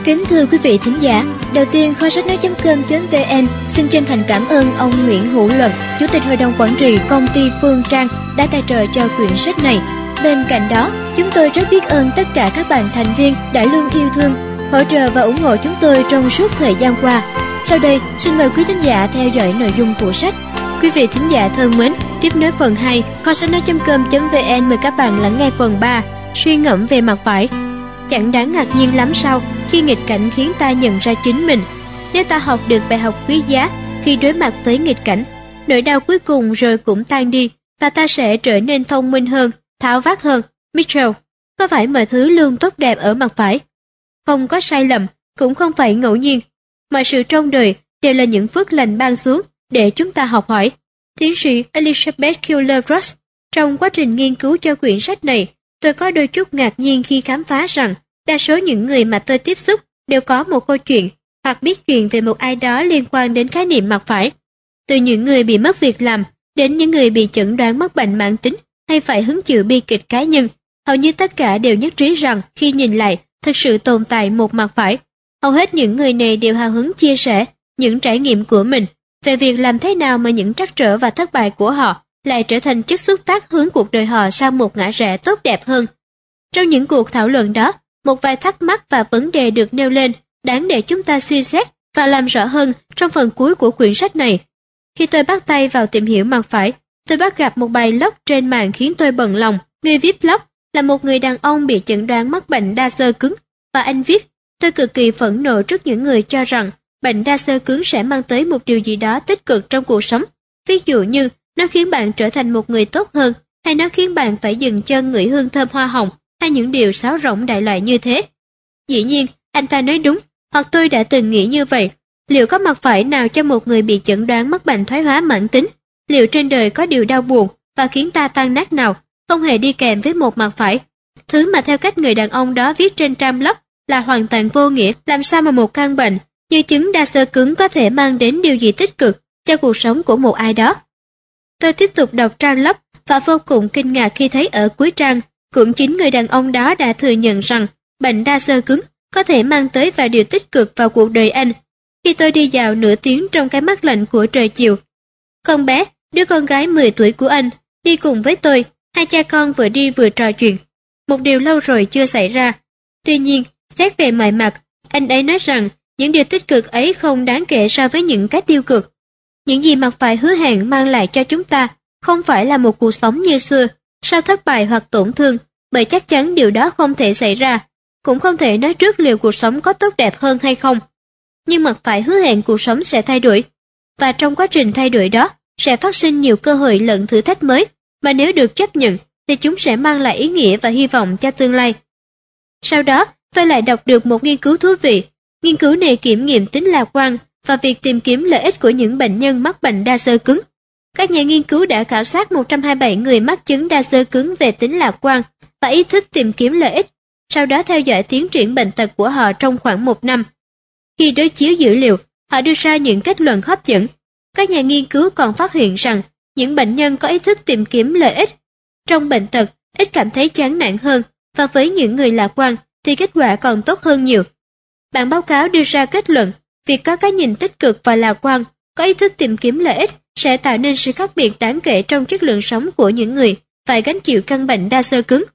Kính thưa quý vị thính giả, đầu tiên kho sách nói.com.vn xin chân thành cảm ơn ông Nguyễn Hữu Luận, Chủ tịch Hội đồng Quản trị Công ty Phương Trang đã tài trợ cho quyển sách này. Bên cạnh đó, chúng tôi rất biết ơn tất cả các bạn thành viên đã luôn yêu thương, hỗ trợ và ủng hộ chúng tôi trong suốt thời gian qua. Sau đây, xin mời quý thính giả theo dõi nội dung của sách. Quý vị thính giả thân mến, tiếp nối phần 2, kho sách nói.com.vn mời các bạn lắng nghe phần 3, suy ngẫm về mặt phải. Chẳng đáng ngạc nhiên lắm sao khi nghịch cảnh khiến ta nhận ra chính mình. Nếu ta học được bài học quý giá khi đối mặt với nghịch cảnh, nỗi đau cuối cùng rồi cũng tan đi và ta sẽ trở nên thông minh hơn, tháo vát hơn. Mitchell, có phải mọi thứ luôn tốt đẹp ở mặt phải? Không có sai lầm, cũng không phải ngẫu nhiên. Mọi sự trong đời đều là những phước lành ban xuống để chúng ta học hỏi. Tiến sĩ Elizabeth Kubler-Ross, trong quá trình nghiên cứu cho quyển sách này, tôi có đôi chút ngạc nhiên khi khám phá rằng đa số những người mà tôi tiếp xúc đều có một câu chuyện hoặc biết chuyện về một ai đó liên quan đến khái niệm mặt phải. Từ những người bị mất việc làm đến những người bị chẩn đoán mắc bệnh mãn tính hay phải hứng chịu bi kịch cá nhân, hầu như tất cả đều nhất trí rằng khi nhìn lại, thực sự tồn tại một mặt phải. Hầu hết những người này đều hào hứng chia sẻ những trải nghiệm của mình về việc làm thế nào mà những trắc trở và thất bại của họ lại trở thành chất xúc tác hướng cuộc đời họ sang một ngã rẽ tốt đẹp hơn. Trong những cuộc thảo luận đó, một vài thắc mắc và vấn đề được nêu lên đáng để chúng ta suy xét và làm rõ hơn trong phần cuối của quyển sách này. Khi tôi bắt tay vào tìm hiểu mặt phải, tôi bắt gặp một bài blog trên mạng khiến tôi bận lòng. Người viết blog là một người đàn ông bị chẩn đoán mắc bệnh đa xơ cứng, và anh viết: tôi cực kỳ phẫn nộ trước những người cho rằng bệnh đa xơ cứng sẽ mang tới một điều gì đó tích cực trong cuộc sống. Ví dụ như nó khiến bạn trở thành một người tốt hơn, hay nó khiến bạn phải dừng chân ngửi hương thơm hoa hồng, hay những điều sáo rỗng đại loại như thế. Dĩ nhiên, anh ta nói đúng, hoặc tôi đã từng nghĩ như vậy. Liệu có mặt phải nào cho một người bị chẩn đoán mắc bệnh thoái hóa mãn tính? Liệu trên đời có điều đau buồn và khiến ta tan nát nào không hề đi kèm với một mặt phải? Thứ mà theo cách người đàn ông đó viết trên trang blog là hoàn toàn vô nghĩa. Làm sao mà một căn bệnh như chứng đa xơ cứng có thể mang đến điều gì tích cực cho cuộc sống của một ai đó? Tôi tiếp tục đọc trang blog và vô cùng kinh ngạc khi thấy ở cuối trang, cũng chính người đàn ông đó đã thừa nhận rằng bệnh đa xơ cứng có thể mang tới vài điều tích cực vào cuộc đời anh. Khi tôi đi dạo nửa tiếng trong cái mát lạnh của trời chiều, con bé, đứa con gái 10 tuổi của anh, đi cùng với tôi. Hai cha con vừa đi vừa trò chuyện. Một điều lâu rồi chưa xảy ra. Tuy nhiên, xét về mọi mặt, anh ấy nói rằng những điều tích cực ấy không đáng kể so với những cái tiêu cực. Những gì mặt phải hứa hẹn mang lại cho chúng ta không phải là một cuộc sống như xưa, sau thất bại hoặc tổn thương, bởi chắc chắn điều đó không thể xảy ra. Cũng không thể nói trước liệu cuộc sống có tốt đẹp hơn hay không. Nhưng mặt phải hứa hẹn cuộc sống sẽ thay đổi, và trong quá trình thay đổi đó sẽ phát sinh nhiều cơ hội lẫn thử thách mới, mà nếu được chấp nhận thì chúng sẽ mang lại ý nghĩa và hy vọng cho tương lai. Sau đó, tôi lại đọc được một nghiên cứu thú vị. Nghiên cứu này kiểm nghiệm tính lạc quan và việc tìm kiếm lợi ích của những bệnh nhân mắc bệnh đa xơ cứng. Các nhà nghiên cứu đã khảo sát 127 người mắc chứng đa xơ cứng về tính lạc quan và ý thức tìm kiếm lợi ích, sau đó theo dõi tiến triển bệnh tật của họ trong khoảng 1 năm. Khi đối chiếu dữ liệu, họ đưa ra những kết luận hấp dẫn. Các nhà nghiên cứu còn phát hiện rằng những bệnh nhân có ý thức tìm kiếm lợi ích trong bệnh tật ít cảm thấy chán nản hơn, và với những người lạc quan thì kết quả còn tốt hơn nhiều. Bản báo cáo đưa ra kết luận, việc có cái nhìn tích cực và lạc quan, có ý thức tìm kiếm lợi ích sẽ tạo nên sự khác biệt đáng kể trong chất lượng sống của những người phải gánh chịu căn bệnh đa xơ cứng.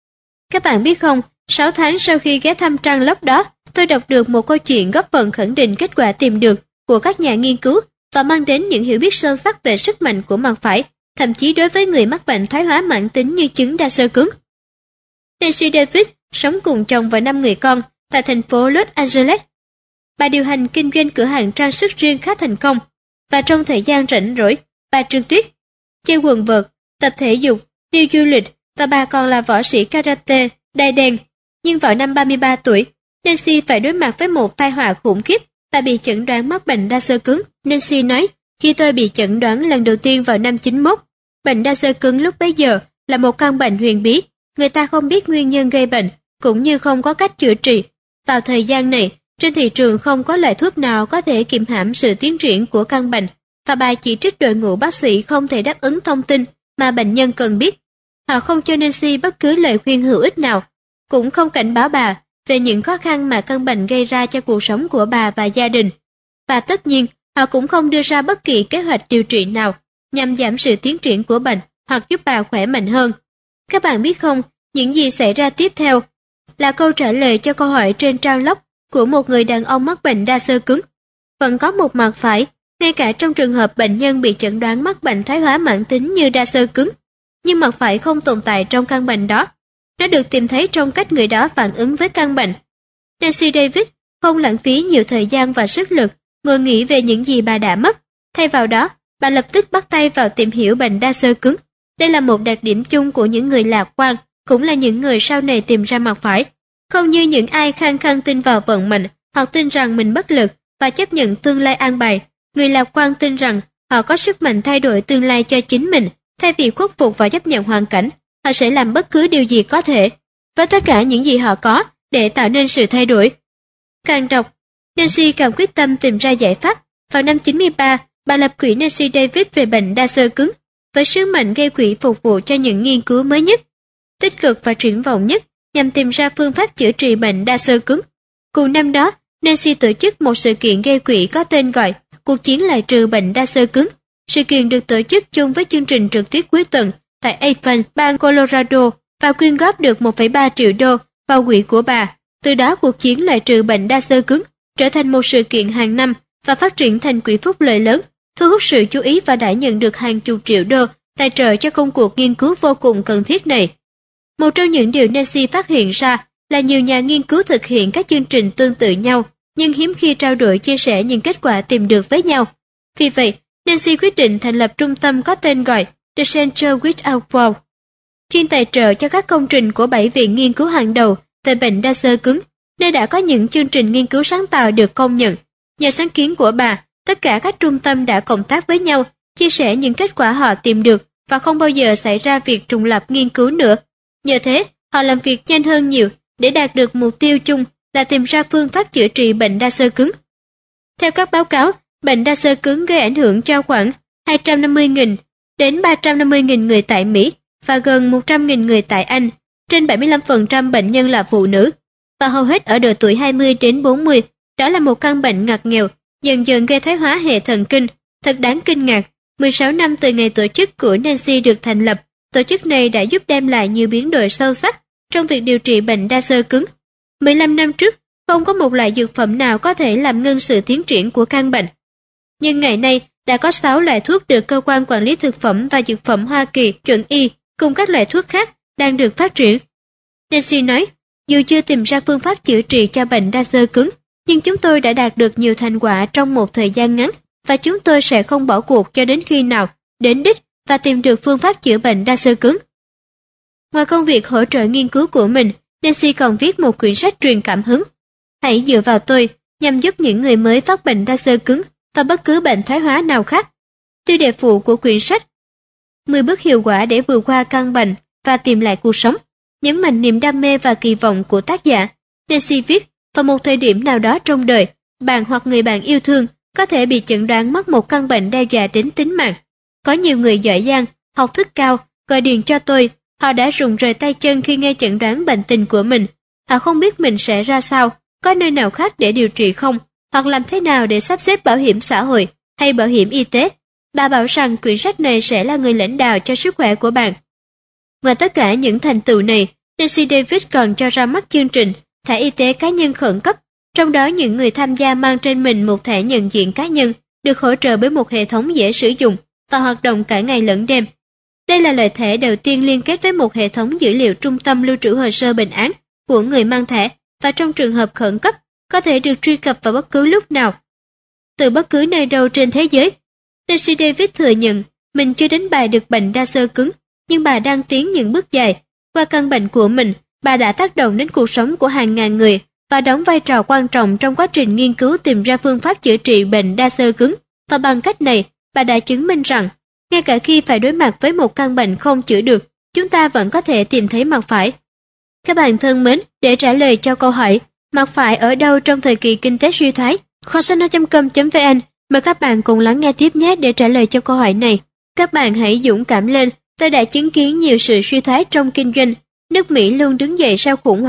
Các bạn biết không, 6 tháng sau khi ghé thăm trang blog đó, tôi đọc được một câu chuyện góp phần khẳng định kết quả tìm được của các nhà nghiên cứu và mang đến những hiểu biết sâu sắc về sức mạnh của mặt phải, thậm chí đối với người mắc bệnh thoái hóa mãn tính như chứng đa xơ cứng. Nancy Davis sống cùng chồng và 5 người con tại thành phố Los Angeles. Bà điều hành kinh doanh cửa hàng trang sức riêng khá thành công, và trong thời gian rảnh rỗi, bà trượt tuyết, chơi quần vợt, tập thể dục, đi du lịch, và bà còn là võ sĩ karate, đai đen. Nhưng vào năm 33 tuổi, Nancy phải đối mặt với một tai họa khủng khiếp và bị chẩn đoán mắc bệnh đa xơ cứng. Nancy nói, khi tôi bị chẩn đoán lần đầu tiên vào năm 91, bệnh đa xơ cứng lúc bấy giờ là một căn bệnh huyền bí. Người ta không biết nguyên nhân gây bệnh, cũng như không có cách chữa trị. Vào thời gian này, trên thị trường không có loại thuốc nào có thể kiềm hãm sự tiến triển của căn bệnh, và bà chỉ trích đội ngũ bác sĩ không thể đáp ứng thông tin mà bệnh nhân cần biết. Họ không cho Nancy bất cứ lời khuyên hữu ích nào, cũng không cảnh báo bà về những khó khăn mà căn bệnh gây ra cho cuộc sống của bà và gia đình. Và tất nhiên, họ cũng không đưa ra bất kỳ kế hoạch điều trị nào nhằm giảm sự tiến triển của bệnh hoặc giúp bà khỏe mạnh hơn. Các bạn biết không, những gì xảy ra tiếp theo là câu trả lời cho câu hỏi trên trang log của một người đàn ông mắc bệnh đa xơ cứng. Vẫn có một mặt phải, ngay cả trong trường hợp bệnh nhân bị chẩn đoán mắc bệnh thoái hóa mãn tính như đa xơ cứng, nhưng mặt phải không tồn tại trong căn bệnh đó. Nó được tìm thấy trong cách người đó phản ứng với căn bệnh. Nancy Davis không lãng phí nhiều thời gian và sức lực ngồi nghĩ về những gì bà đã mất. Thay vào đó, bà lập tức bắt tay vào tìm hiểu bệnh đa xơ cứng. Đây là một đặc điểm chung của những người lạc quan, cũng là những người sau này tìm ra mặt phải. Không như những ai khăng khăng tin vào vận mệnh hoặc tin rằng mình bất lực và chấp nhận tương lai an bài. Người lạc quan tin rằng họ có sức mạnh thay đổi tương lai cho chính mình. Thay vì khuất phục và chấp nhận hoàn cảnh, họ sẽ làm bất cứ điều gì có thể với tất cả những gì họ có để tạo nên sự thay đổi. Càng đọc, Nancy càng quyết tâm tìm ra giải pháp. Vào năm 93, bà lập quỹ Nancy Davis về bệnh đa xơ cứng, với sứ mệnh gây quỹ phục vụ cho những nghiên cứu mới nhất, tích cực và triển vọng nhất nhằm tìm ra phương pháp chữa trị bệnh đa xơ cứng. Cùng năm đó, Nancy tổ chức một sự kiện gây quỹ có tên gọi Cuộc chiến loại trừ bệnh đa xơ cứng. Sự kiện được tổ chức chung với chương trình trượt tuyết cuối tuần tại Athens, bang Colorado và quyên góp được 1,3 triệu đô vào quỹ của bà. Từ đó cuộc chiến loại trừ bệnh đa xơ cứng trở thành một sự kiện hàng năm và phát triển thành quỹ phúc lợi lớn, thu hút sự chú ý và đã nhận được hàng chục triệu đô tài trợ cho công cuộc nghiên cứu vô cùng cần thiết này. Một trong những điều Nancy phát hiện ra là nhiều nhà nghiên cứu thực hiện các chương trình tương tự nhau, nhưng hiếm khi trao đổi chia sẻ những kết quả tìm được với nhau. Vì vậy, Nancy quyết định thành lập trung tâm có tên gọi The Center Without Walls, chuyên tài trợ cho các công trình của 7 viện nghiên cứu hàng đầu về bệnh đa xơ cứng, nơi đã có những chương trình nghiên cứu sáng tạo được công nhận. Nhờ sáng kiến của bà, tất cả các trung tâm đã cộng tác với nhau, chia sẻ những kết quả họ tìm được và không bao giờ xảy ra việc trùng lặp nghiên cứu nữa. Nhờ thế, họ làm việc nhanh hơn nhiều để đạt được mục tiêu chung là tìm ra phương pháp chữa trị bệnh đa xơ cứng. Theo các báo cáo, bệnh đa xơ cứng gây ảnh hưởng cho khoảng 250.000 đến 350.000 người tại Mỹ và gần 100.000 người tại Anh. Trên 75% bệnh nhân là phụ nữ và hầu hết ở độ tuổi 20 đến 40. Đó là một căn bệnh ngặt nghèo, dần dần gây thoái hóa hệ thần kinh. Thật đáng kinh ngạc, 16 năm từ ngày tổ chức của Nancy được thành lập, tổ chức này đã giúp đem lại nhiều biến đổi sâu sắc trong việc điều trị bệnh đa xơ cứng. 15 năm trước, không có một loại dược phẩm nào có thể làm ngưng sự tiến triển của căn bệnh. Nhưng ngày nay, đã có 6 loại thuốc được Cơ quan Quản lý Thực phẩm và Dược phẩm Hoa Kỳ chuẩn y, cùng các loại thuốc khác, đang được phát triển. Nancy nói, dù chưa tìm ra phương pháp chữa trị cho bệnh đa xơ cứng, nhưng chúng tôi đã đạt được nhiều thành quả trong một thời gian ngắn, và chúng tôi sẽ không bỏ cuộc cho đến khi nào đến đích và tìm được phương pháp chữa bệnh đa xơ cứng. Ngoài công việc hỗ trợ nghiên cứu của mình, Nancy còn viết một quyển sách truyền cảm hứng. Hãy dựa vào tôi, nhằm giúp những người mới phát bệnh đa xơ cứng và bất cứ bệnh thoái hóa nào khác. Tiêu đề phụ của quyển sách: 10 bước hiệu quả để vượt qua căn bệnh và tìm lại cuộc sống, nhấn mạnh niềm đam mê và kỳ vọng của tác giả. Nancy viết, vào một thời điểm nào đó trong đời, bạn hoặc người bạn yêu thương có thể bị chẩn đoán mắc một căn bệnh đe dọa đến tính mạng. Có nhiều người giỏi giang, học thức cao, gọi điện cho tôi. Họ đã rụng rời tay chân khi nghe chẩn đoán bệnh tình của mình. Họ không biết mình sẽ ra sao, có nơi nào khác để điều trị không, hoặc làm thế nào để sắp xếp bảo hiểm xã hội hay bảo hiểm y tế. Bà bảo rằng quyển sách này sẽ là người lãnh đạo cho sức khỏe của bạn. Ngoài tất cả những thành tựu này, Nancy Davis còn cho ra mắt chương trình thẻ y tế cá nhân khẩn cấp, trong đó những người tham gia mang trên mình một thẻ nhận diện cá nhân, được hỗ trợ bởi một hệ thống dễ sử dụng và hoạt động cả ngày lẫn đêm. Đây là loại thẻ đầu tiên liên kết với một hệ thống dữ liệu trung tâm lưu trữ hồ sơ bệnh án của người mang thẻ, và trong trường hợp khẩn cấp có thể được truy cập vào bất cứ lúc nào, từ bất cứ nơi đâu trên thế giới. Nancy Davis thừa nhận mình chưa đánh bại được bệnh đa xơ cứng, nhưng bà đang tiến những bước dài. Qua căn bệnh của mình, bà đã tác động đến cuộc sống của hàng ngàn người và đóng vai trò quan trọng trong quá trình nghiên cứu tìm ra phương pháp chữa trị bệnh đa xơ cứng. Và bằng cách này, bà đã chứng minh rằng, ngay cả khi phải đối mặt với một căn bệnh không chữa được, chúng ta vẫn có thể tìm thấy mặt phải. Các bạn thân mến, để trả lời cho câu hỏi mặt phải ở đâu trong thời kỳ kinh tế suy thoái, kho sách nói.com.vn mời các bạn cùng lắng nghe tiếp nhé để trả lời cho câu hỏi này. Các bạn hãy dũng cảm lên, tôi đã chứng kiến nhiều sự suy thoái trong kinh doanh. Nước Mỹ luôn đứng dậy sau khủng hoảng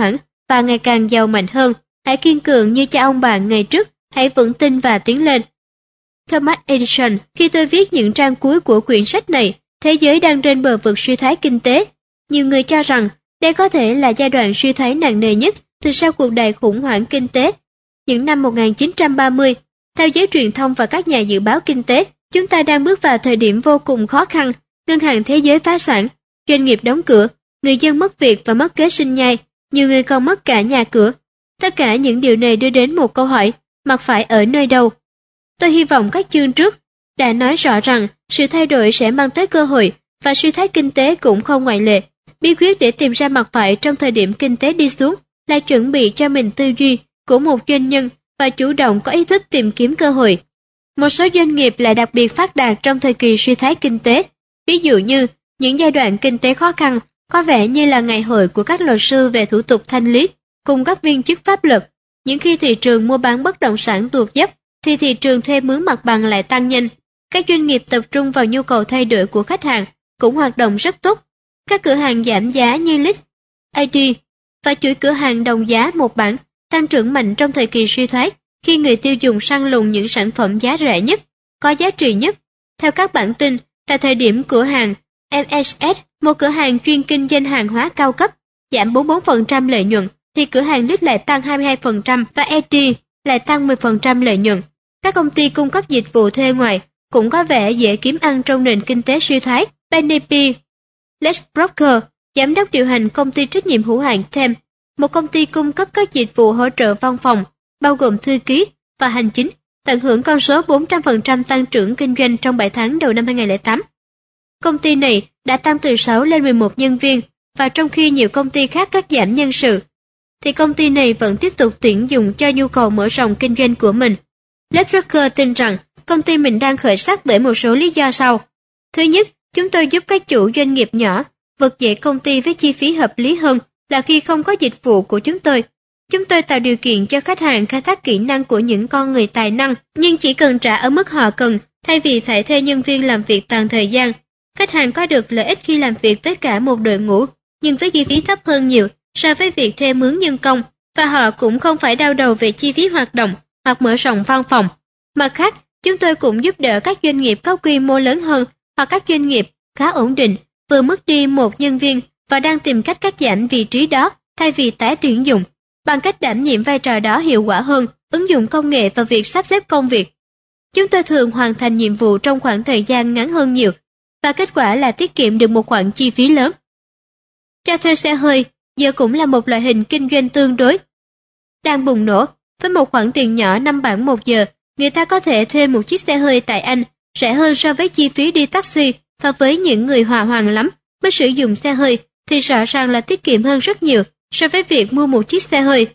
và ngày càng giàu mạnh hơn. Hãy kiên cường như cha ông bạn ngày trước, hãy vững tin và tiến lên. Thomas Edison, khi tôi viết những trang cuối của quyển sách này, thế giới đang trên bờ vực suy thoái kinh tế. Nhiều người cho rằng đây có thể là giai đoạn suy thoái nặng nề nhất từ sau cuộc đại khủng hoảng kinh tế. Những năm 1930, theo giới truyền thông và các nhà dự báo kinh tế, chúng ta đang bước vào thời điểm vô cùng khó khăn. Ngân hàng thế giới phá sản, doanh nghiệp đóng cửa, người dân mất việc và mất kế sinh nhai, nhiều người còn mất cả nhà cửa. Tất cả những điều này đưa đến một câu hỏi, mặt phải ở nơi đâu? Tôi hy vọng các chương trước đã nói rõ rằng sự thay đổi sẽ mang tới cơ hội và suy thoái kinh tế cũng không ngoại lệ. Bí quyết để tìm ra mặt phải trong thời điểm kinh tế đi xuống là chuẩn bị cho mình tư duy của một doanh nhân và chủ động có ý thức tìm kiếm cơ hội. Một số doanh nghiệp lại đặc biệt phát đạt trong thời kỳ suy thoái kinh tế. Ví dụ như những giai đoạn kinh tế khó khăn có vẻ như là ngày hội của các luật sư về thủ tục thanh lý cùng các viên chức pháp luật. Những khi thị trường mua bán bất động sản tuột dốc thì thị trường thuê mướn mặt bằng lại tăng nhanh. Các doanh nghiệp tập trung vào nhu cầu thay đổi của khách hàng cũng hoạt động rất tốt. Các cửa hàng giảm giá như Lidl, ID và chuỗi cửa hàng đồng giá một bản tăng trưởng mạnh trong thời kỳ suy thoái khi người tiêu dùng săn lùng những sản phẩm giá rẻ nhất, có giá trị nhất. Theo các bản tin, tại thời điểm cửa hàng MSS, một cửa hàng chuyên kinh doanh hàng hóa cao cấp, giảm 44% lợi nhuận, thì cửa hàng Lidl lại tăng 22% và ID lại tăng 10% lợi nhuận. Các công ty cung cấp dịch vụ thuê ngoài cũng có vẻ dễ kiếm ăn trong nền kinh tế suy thoái. Penny P. Lexbroker, giám đốc điều hành công ty trách nhiệm hữu hạn Them, một công ty cung cấp các dịch vụ hỗ trợ văn phòng, bao gồm thư ký và hành chính, tận hưởng con số 400% tăng trưởng kinh doanh trong 7 tháng đầu năm 2008. Công ty này đã tăng từ 6 lên 11 nhân viên, và trong khi nhiều công ty khác cắt giảm nhân sự, thì công ty này vẫn tiếp tục tuyển dụng cho nhu cầu mở rộng kinh doanh của mình. Lexbroker tin rằng công ty mình đang khởi sắc bởi một số lý do sau. Thứ nhất, chúng tôi giúp các chủ doanh nghiệp nhỏ vực dậy công ty với chi phí hợp lý hơn là khi không có dịch vụ của chúng tôi. Chúng tôi tạo điều kiện cho khách hàng khai thác kỹ năng của những con người tài năng, nhưng chỉ cần trả ở mức họ cần, thay vì phải thuê nhân viên làm việc toàn thời gian. Khách hàng có được lợi ích khi làm việc với cả một đội ngũ, nhưng với chi phí thấp hơn nhiều so với việc thuê mướn nhân công, và họ cũng không phải đau đầu về chi phí hoạt động hoặc mở rộng văn phòng. Mặt khác, chúng tôi cũng giúp đỡ các doanh nghiệp có quy mô lớn hơn hoặc các doanh nghiệp khá ổn định, vừa mất đi một nhân viên và đang tìm cách cắt giảm vị trí đó thay vì tái tuyển dụng, bằng cách đảm nhiệm vai trò đó hiệu quả hơn, ứng dụng công nghệ vào việc sắp xếp công việc. Chúng tôi thường hoàn thành nhiệm vụ trong khoảng thời gian ngắn hơn nhiều, và kết quả là tiết kiệm được một khoản chi phí lớn. Cho thuê xe hơi giờ cũng là một loại hình kinh doanh tương đối đang bùng nổ. Với một khoản tiền nhỏ 5 bảng một giờ, người ta có thể thuê một chiếc xe hơi tại Anh rẻ hơn so với chi phí đi taxi, và với những người hòa hoàng lắm mới sử dụng xe hơi thì rõ ràng là tiết kiệm hơn rất nhiều so với việc mua một chiếc xe hơi.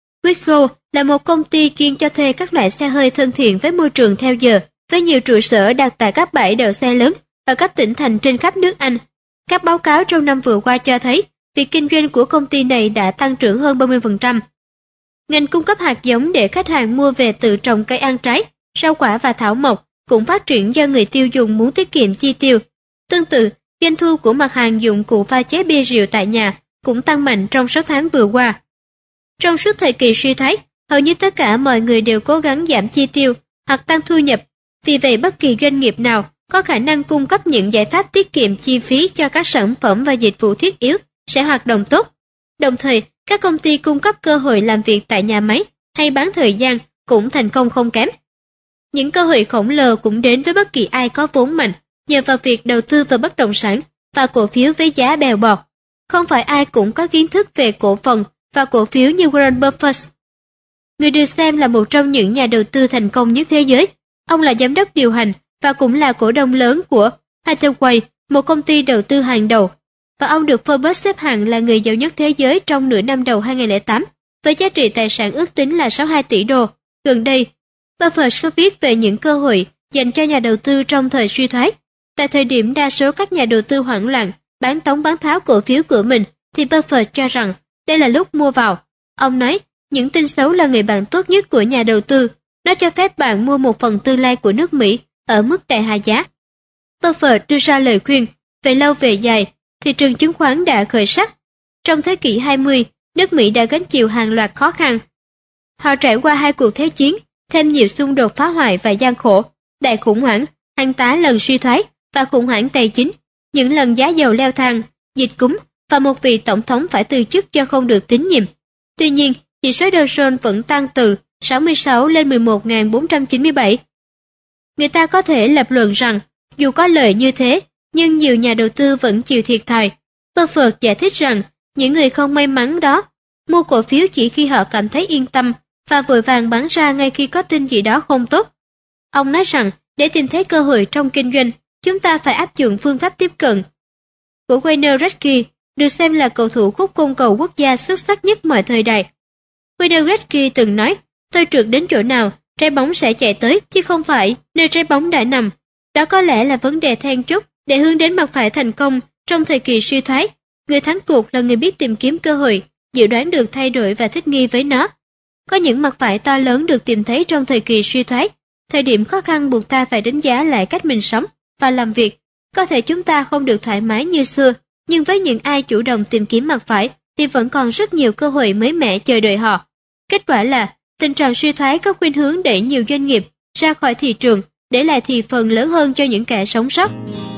Wigo là một công ty chuyên cho thuê các loại xe hơi thân thiện với môi trường theo giờ, với nhiều trụ sở đặt tại các bãi đậu xe lớn ở các tỉnh thành trên khắp nước Anh. Các báo cáo trong năm vừa qua cho thấy việc kinh doanh của công ty này đã tăng trưởng hơn 30%. Ngành cung cấp hạt giống để khách hàng mua về tự trồng cây ăn trái, rau quả và thảo mộc cũng phát triển do người tiêu dùng muốn tiết kiệm chi tiêu. Tương tự, doanh thu của mặt hàng dụng cụ pha chế bia rượu tại nhà cũng tăng mạnh trong 6 tháng vừa qua. Trong suốt thời kỳ suy thoái, hầu như tất cả mọi người đều cố gắng giảm chi tiêu hoặc tăng thu nhập. Vì vậy, bất kỳ doanh nghiệp nào có khả năng cung cấp những giải pháp tiết kiệm chi phí cho các sản phẩm và dịch vụ thiết yếu sẽ hoạt động tốt. Đồng thời, các công ty cung cấp cơ hội làm việc tại nhà máy hay bán thời gian cũng thành công không kém. Những cơ hội khổng lồ cũng đến với bất kỳ ai có vốn mạnh nhờ vào việc đầu tư vào bất động sản và cổ phiếu với giá bèo bọt. Không phải ai cũng có kiến thức về cổ phần và cổ phiếu như Warren Buffett. Người được xem là một trong những nhà đầu tư thành công nhất thế giới. Ông là giám đốc điều hành và cũng là cổ đông lớn của Hathaway, một công ty đầu tư hàng đầu. Và ông được Forbes xếp hạng là người giàu nhất thế giới trong nửa năm đầu 2008, với giá trị tài sản ước tính là 62 tỷ đô. Gần đây, Buffett có viết về những cơ hội dành cho nhà đầu tư trong thời suy thoái. Tại thời điểm đa số các nhà đầu tư hoảng loạn, bán tống bán tháo cổ phiếu của mình, thì Buffett cho rằng đây là lúc mua vào. Ông nói, những tin xấu là người bạn tốt nhất của nhà đầu tư. Nó cho phép bạn mua một phần tương lai của nước Mỹ ở mức đại hạ giá. Buffett đưa ra lời khuyên, về lâu về dài, thị trường chứng khoán đã khởi sắc. Trong thế kỷ 20, nước Mỹ đã gánh chịu hàng loạt khó khăn. Họ trải qua 2 cuộc thế chiến, thêm nhiều xung đột phá hoại và gian khổ, đại khủng hoảng, hàng tá lần suy thoái và khủng hoảng tài chính, những lần giá dầu leo thang, dịch cúm và một vị tổng thống phải từ chức do không được tín nhiệm. Tuy nhiên, chỉ số Dow Jones vẫn tăng từ 66 lên 11.497. Người ta có thể lập luận rằng, dù có lợi như thế, nhưng nhiều nhà đầu tư vẫn chịu thiệt thòi. Buffett giải thích rằng, những người không may mắn đó mua cổ phiếu chỉ khi họ cảm thấy yên tâm và vội vàng bán ra ngay khi có tin gì đó không tốt. Ông nói rằng, để tìm thấy cơ hội trong kinh doanh, chúng ta phải áp dụng phương pháp tiếp cận của Wayne Gretzky, được xem là cầu thủ khúc côn cầu quốc gia xuất sắc nhất mọi thời đại. Wayne Gretzky từng nói, tôi trượt đến chỗ nào, trái bóng sẽ chạy tới, chứ không phải nơi trái bóng đã nằm. Đó có lẽ là vấn đề then chốt để hướng đến mặt phải thành công trong thời kỳ suy thoái. Người thắng cuộc là người biết tìm kiếm cơ hội, dự đoán được thay đổi và thích nghi với nó. Có những mặt phải to lớn được tìm thấy trong thời kỳ suy thoái. Thời điểm khó khăn buộc ta phải đánh giá lại cách mình sống và làm việc. Có thể chúng ta không được thoải mái như xưa, nhưng với những ai chủ động tìm kiếm mặt phải thì vẫn còn rất nhiều cơ hội mới mẻ chờ đợi họ. Kết quả là, tình trạng suy thoái có khuynh hướng đẩy nhiều doanh nghiệp ra khỏi thị trường, để lại thị phần lớn hơn cho những kẻ sống sót.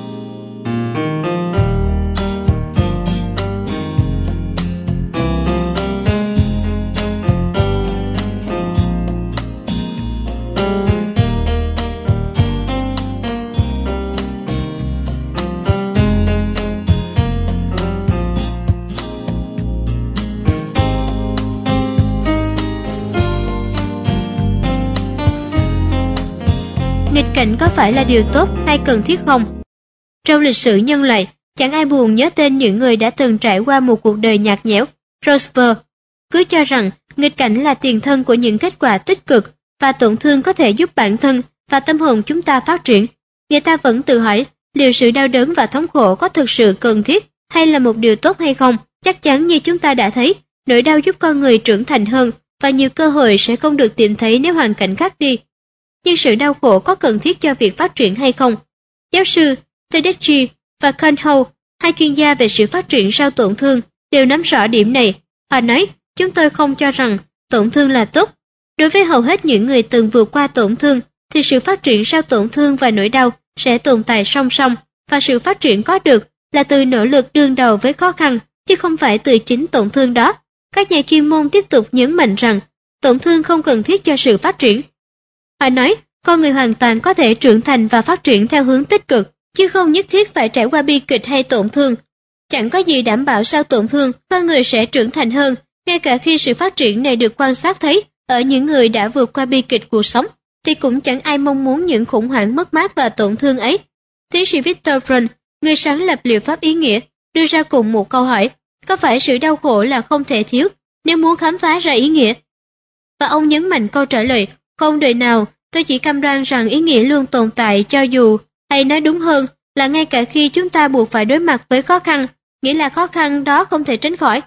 Nghịch cảnh có phải là điều tốt hay cần thiết không? Trong lịch sử nhân loại, chẳng ai buồn nhớ tên những người đã từng trải qua một cuộc đời nhạt nhẽo. Roosevelt cứ cho rằng nghịch cảnh là tiền thân của những kết quả tích cực, và tổn thương có thể giúp bản thân và tâm hồn chúng ta phát triển. Người ta vẫn tự hỏi liệu sự đau đớn và thống khổ có thực sự cần thiết hay là một điều tốt hay không. Chắc chắn như chúng ta đã thấy, nỗi đau giúp con người trưởng thành hơn và nhiều cơ hội sẽ không được tìm thấy nếu hoàn cảnh khác đi. Nhưng sự đau khổ có cần thiết cho việc phát triển hay không? Giáo sư Tedeschi và Kanho, hai chuyên gia về sự phát triển sau tổn thương, đều nắm rõ điểm này. Họ nói, chúng tôi không cho rằng tổn thương là tốt. Đối với hầu hết những người từng vượt qua tổn thương, thì sự phát triển sau tổn thương và nỗi đau sẽ tồn tại song song, và sự phát triển có được là từ nỗ lực đương đầu với khó khăn, chứ không phải từ chính tổn thương đó. Các nhà chuyên môn tiếp tục nhấn mạnh rằng, tổn thương không cần thiết cho sự phát triển. Họ nói, con người hoàn toàn có thể trưởng thành và phát triển theo hướng tích cực, chứ không nhất thiết phải trải qua bi kịch hay tổn thương. Chẳng có gì đảm bảo sau tổn thương, con người sẽ trưởng thành hơn, ngay cả khi sự phát triển này được quan sát thấy ở những người đã vượt qua bi kịch cuộc sống, thì cũng chẳng ai mong muốn những khủng hoảng mất mát và tổn thương ấy. Tiến sĩ Viktor Frankl, người sáng lập liệu pháp ý nghĩa, đưa ra cùng một câu hỏi, có phải sự đau khổ là không thể thiếu nếu muốn khám phá ra ý nghĩa? Và ông nhấn mạnh câu trả lời, không đời nào, tôi chỉ cam đoan rằng ý nghĩa luôn tồn tại cho dù, hay nói đúng hơn là ngay cả khi chúng ta buộc phải đối mặt với khó khăn, nghĩa là khó khăn đó không thể tránh khỏi.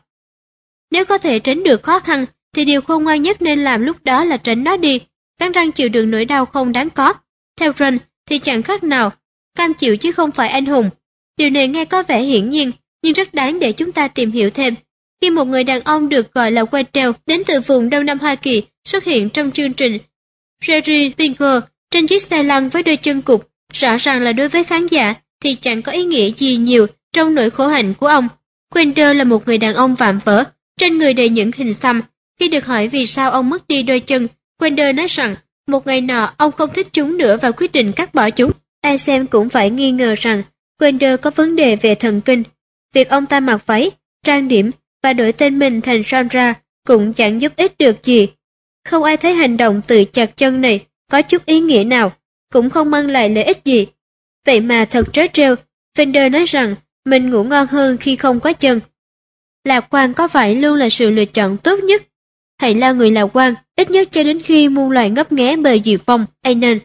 Nếu có thể tránh được khó khăn, thì điều khôn ngoan nhất nên làm lúc đó là tránh nó đi, cắn răng chịu đựng nỗi đau không đáng có. Theo Rand thì chẳng khác nào cam chịu chứ không phải anh hùng. Điều này nghe có vẻ hiển nhiên, nhưng rất đáng để chúng ta tìm hiểu thêm. Khi một người đàn ông được gọi là Wendell đến từ vùng Đông Nam Hoa Kỳ xuất hiện trong chương trình Jerry Springer trên chiếc xe lăn với đôi chân cụt, rõ ràng là đối với khán giả thì chẳng có ý nghĩa gì nhiều trong nỗi khổ hạnh của ông. Wendell là một người đàn ông vạm vỡ, trên người đầy những hình xăm. Khi được hỏi vì sao ông mất đi đôi chân, Wendell nói rằng một ngày nọ ông không thích chúng nữa và quyết định cắt bỏ chúng. Ai xem cũng phải nghi ngờ rằng Wendell có vấn đề về thần kinh. Việc ông ta mặc váy, trang điểm và đổi tên mình thành Sandra cũng chẳng giúp ích được gì. Không ai thấy hành động tự chặt chân này có chút ý nghĩa nào, cũng không mang lại lợi ích gì. Vậy mà thật trớ trêu, Wendell nói rằng mình ngủ ngon hơn khi không có chân. Lạc quan có phải luôn là sự lựa chọn tốt nhất? Hãy là người lạc quan, ít nhất cho đến khi muôn loài ngấp nghé bờ diệt vong. Amen.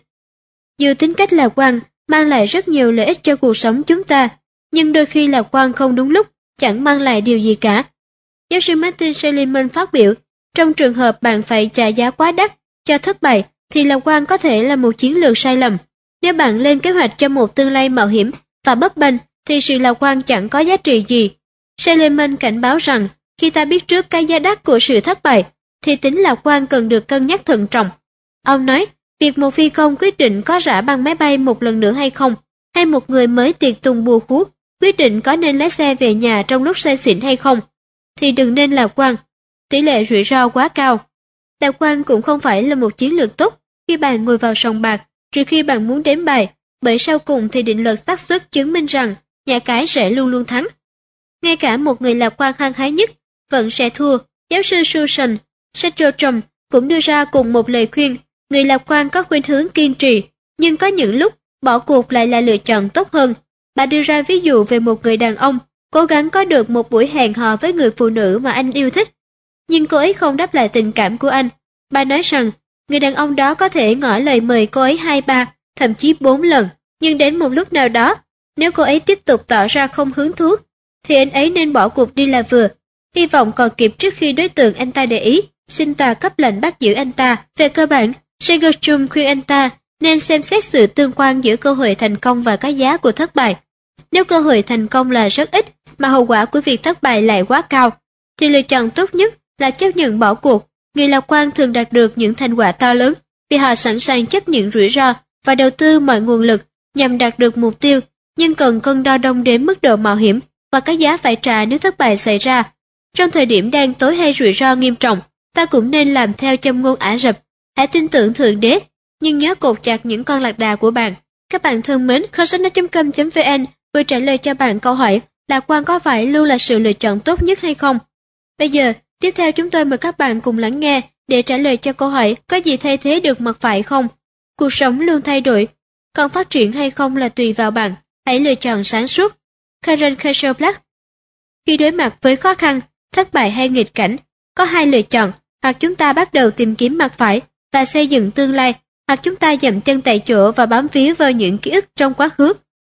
Dù tính cách lạc quan mang lại rất nhiều lợi ích cho cuộc sống chúng ta, nhưng đôi khi lạc quan không đúng lúc chẳng mang lại điều gì cả. Giáo sư Martin Seligman phát biểu, trong trường hợp bạn phải trả giá quá đắt cho thất bại, thì lạc quan có thể là một chiến lược sai lầm. Nếu bạn lên kế hoạch cho một tương lai mạo hiểm và bấp bênh, thì sự lạc quan chẳng có giá trị gì. Seligman cảnh báo rằng Khi ta biết trước cái giá đắt của sự thất bại, thì tính lạc quan cần được cân nhắc thận trọng. Ông nói, việc một phi công quyết định có rã băng máy bay một lần nữa hay không, hay một người mới tiệc tùng bùa khú quyết định có nên lái xe về nhà trong lúc say xỉn hay không, thì đừng nên lạc quan. Tỷ lệ rủi ro quá cao. Lạc quan cũng không phải là một chiến lược tốt khi bạn ngồi vào sòng bạc, trừ khi bạn muốn đếm bài, bởi sau cùng thì định luật xác suất chứng minh rằng nhà cái sẽ luôn luôn thắng. Ngay cả một người lạc quan hăng hái nhất vẫn sẽ thua. Giáo sư Susan Sattlerstrom cũng đưa ra cùng một lời khuyên, người lạc quan có khuynh hướng kiên trì, nhưng có những lúc bỏ cuộc lại là lựa chọn tốt hơn. Bà đưa ra ví dụ về một người đàn ông cố gắng có được một buổi hẹn hò với người phụ nữ mà anh yêu thích, nhưng cô ấy không đáp lại tình cảm của anh. Bà nói rằng người đàn ông đó có thể ngỏ lời mời cô ấy 2, 3, thậm chí 4 lần, nhưng đến một lúc nào đó, nếu cô ấy tiếp tục tỏ ra không hứng thú, thì anh ấy nên bỏ cuộc đi là vừa. Hy vọng còn kịp trước khi đối tượng anh ta để ý xin tòa cấp lệnh bắt giữ anh ta. Về cơ bản, Sattlerstrom khuyên anh ta nên xem xét sự tương quan giữa cơ hội thành công và cái giá của thất bại. Nếu cơ hội thành công là rất ít mà hậu quả của việc thất bại lại quá cao, thì lựa chọn tốt nhất là chấp nhận bỏ cuộc. Người lạc quan thường đạt được những thành quả to lớn vì họ sẵn sàng chấp nhận rủi ro và đầu tư mọi nguồn lực nhằm đạt được mục tiêu, nhưng cần cân đo đong đếm mức độ mạo hiểm và cái giá phải trả nếu thất bại xảy ra. Trong thời điểm đang tối hay rủi ro nghiêm trọng, ta cũng nên làm theo châm ngôn Ả Rập, hãy tin tưởng Thượng Đế, nhưng nhớ cột chặt những con lạc đà của bạn. Các bạn thân mến, kho sách nói.com.vn vừa trả lời cho bạn câu hỏi lạc quan có phải luôn là sự lựa chọn tốt nhất hay không? Bây giờ, tiếp theo chúng tôi mời các bạn cùng lắng nghe để trả lời cho câu hỏi có gì thay thế được mặc phải không? Cuộc sống luôn thay đổi, còn phát triển hay không là tùy vào bạn, hãy lựa chọn sáng suốt. Karen Kasselblatt. Khi đối mặt với khó khăn, thất bại hay nghịch cảnh, có hai lựa chọn, hoặc chúng ta bắt đầu tìm kiếm mặt phải và xây dựng tương lai, hoặc chúng ta dậm chân tại chỗ và bám víu vào những ký ức trong quá khứ.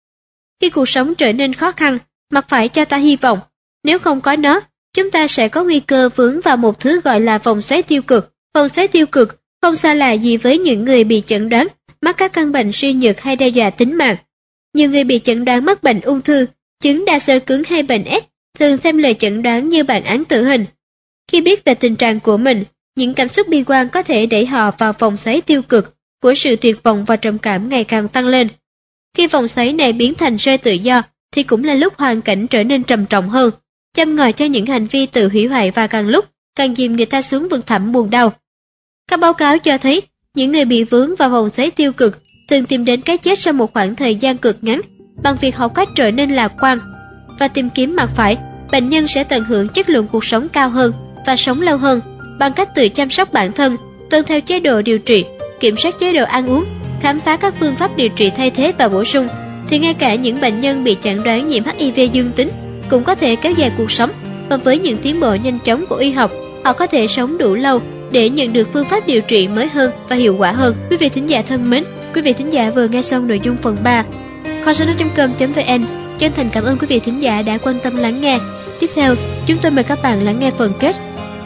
Khi cuộc sống trở nên khó khăn, mặt phải cho ta hy vọng. Nếu không có nó, chúng ta sẽ có nguy cơ vướng vào một thứ gọi là vòng xoáy tiêu cực. Vòng xoáy tiêu cực không xa lạ gì với những người bị chẩn đoán mắc các căn bệnh suy nhược hay đe dọa tính mạng. Nhiều người bị chẩn đoán mắc bệnh ung thư, chứng đa xơ cứng hay bệnh S thường xem lời chẩn đoán như bản án tử hình. Khi biết về tình trạng của mình, những cảm xúc bi quan có thể đẩy họ vào vòng xoáy tiêu cực của sự tuyệt vọng và trầm cảm ngày càng tăng lên. Khi vòng xoáy này biến thành rơi tự do, thì cũng là lúc hoàn cảnh trở nên trầm trọng hơn, châm ngòi cho những hành vi tự hủy hoại và càng lúc càng dìm người ta xuống vực thẳm buồn đau. Các báo cáo cho thấy, những người bị vướng vào vòng xoáy tiêu cực thường tìm đến cái chết sau một khoảng thời gian cực ngắn bằng việc học cách trở nên lạc quan và tìm kiếm mặt phải. Bệnh nhân sẽ tận hưởng chất lượng cuộc sống cao hơn và sống lâu hơn bằng cách tự chăm sóc bản thân, tuân theo chế độ điều trị, kiểm soát chế độ ăn uống, khám phá các phương pháp điều trị thay thế và bổ sung. Thì ngay cả những bệnh nhân bị chẩn đoán nhiễm HIV dương tính cũng có thể kéo dài cuộc sống, và với những tiến bộ nhanh chóng của y học, họ có thể sống đủ lâu để nhận được phương pháp điều trị mới hơn và hiệu quả hơn. Quý vị thính giả thân mến, quý vị thính giả vừa nghe xong nội dung phần 3. Kho sách nói.com.vn chân thành cảm ơn quý vị thính giả đã quan tâm lắng nghe. Tiếp theo, chúng tôi mời các bạn lắng nghe phần kết.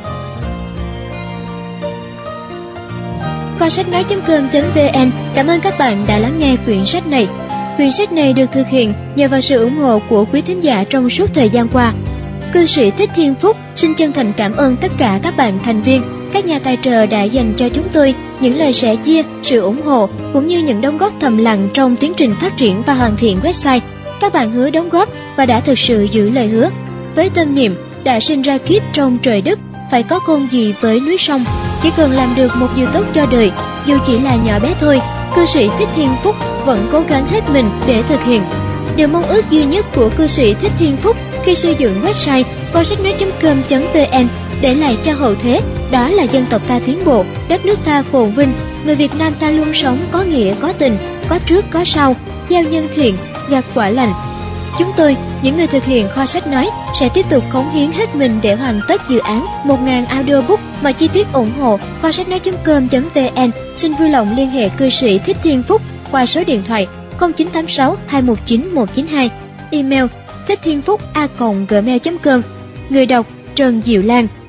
Kho sách nói.com.vn cảm ơn các bạn đã lắng nghe quyển sách này. Quyển sách này được thực hiện nhờ vào sự ủng hộ của quý thính giả trong suốt thời gian qua. Cư sĩ Thích Thiên Phúc xin chân thành cảm ơn tất cả các bạn thành viên, các nhà tài trợ đã dành cho chúng tôi những lời sẻ chia, sự ủng hộ cũng như những đóng góp thầm lặng trong tiến trình phát triển và hoàn thiện website. Các bạn hứa đóng góp và đã thực sự giữ lời hứa. Với tâm niệm đã sinh ra kiếp trong trời đất, phải có con gì với núi sông, chỉ cần làm được một điều tốt cho đời, dù chỉ là nhỏ bé thôi, cư sĩ Thích Thiên Phúc vẫn cố gắng hết mình để thực hiện. Điều mong ước duy nhất của cư sĩ Thích Thiên Phúc khi xây dựng website kho sách nói.com.vn để lại cho hậu thế, đó là dân tộc ta tiến bộ, đất nước ta phồn vinh, người Việt Nam ta luôn sống có nghĩa có tình, có trước có sau, gieo nhân thiện, gặt quả lành. Chúng tôi, những người thực hiện kho sách nói, sẽ tiếp tục cống hiến hết mình để hoàn tất dự án 1000 audiobook. Mọi chi tiết ủng hộ kho sách nói.com.vn xin vui lòng liên hệ cư sĩ Thích Thiên Phúc qua số điện thoại 0986 219 192, email thiththienphúc@gmail.com. Người đọc Trần Diệu Lan.